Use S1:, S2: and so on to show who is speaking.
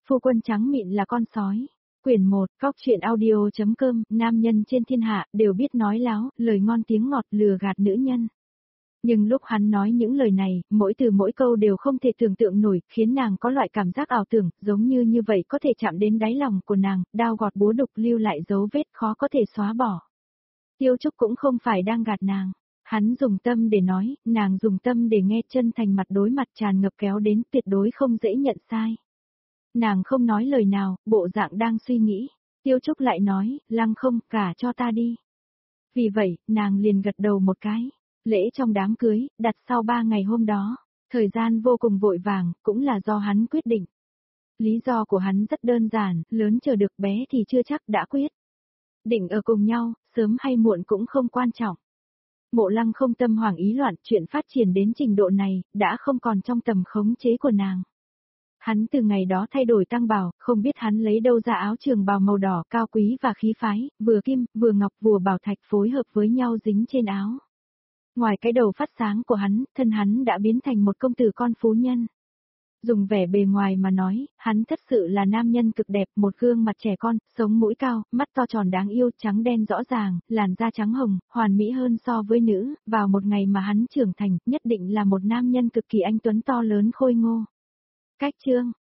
S1: Phu quân trắng mịn là con sói. Quyển 1, Cóc truyện audio.com, nam nhân trên thiên hạ đều biết nói láo, lời ngon tiếng ngọt lừa gạt nữ nhân. Nhưng lúc hắn nói những lời này, mỗi từ mỗi câu đều không thể tưởng tượng nổi, khiến nàng có loại cảm giác ảo tưởng, giống như vậy có thể chạm đến đáy lòng của nàng, đao gọt búa đục lưu lại dấu vết khó có thể xóa bỏ. Tiêu Trúc cũng không phải đang gạt nàng. Hắn dùng tâm để nói, nàng dùng tâm để nghe, chân thành mặt đối mặt tràn ngập kéo đến, tuyệt đối không dễ nhận sai. Nàng không nói lời nào, bộ dạng đang suy nghĩ. Tiêu Trúc lại nói, Lăng không, gả cho ta đi. Vì vậy, nàng liền gật đầu một cái. Lễ trong đám cưới, đặt sau 3 ngày hôm đó. Thời gian vô cùng vội vàng, cũng là do hắn quyết định. Lý do của hắn rất đơn giản, lớn chờ được bé thì chưa chắc đã quyết. Định ở cùng nhau, sớm hay muộn cũng không quan trọng. Mộ Lăng không tâm hoảng ý loạn, chuyện phát triển đến trình độ này, đã không còn trong tầm khống chế của nàng. Hắn từ ngày đó thay đổi tăng bào, không biết hắn lấy đâu ra áo trường bào màu đỏ cao quý và khí phái, vừa kim, vừa ngọc, vừa bảo thạch phối hợp với nhau dính trên áo. Ngoài cái đầu phát sáng của hắn, thân hắn đã biến thành một công tử con phú nhân. Dùng vẻ bề ngoài mà nói, hắn thật sự là nam nhân cực đẹp, một gương mặt trẻ con, sống mũi cao, mắt to tròn đáng yêu, trắng đen rõ ràng, làn da trắng hồng, hoàn mỹ hơn so với nữ, vào một ngày mà hắn trưởng thành, nhất định là một nam nhân cực kỳ anh tuấn to lớn khôi ngô. Cách chương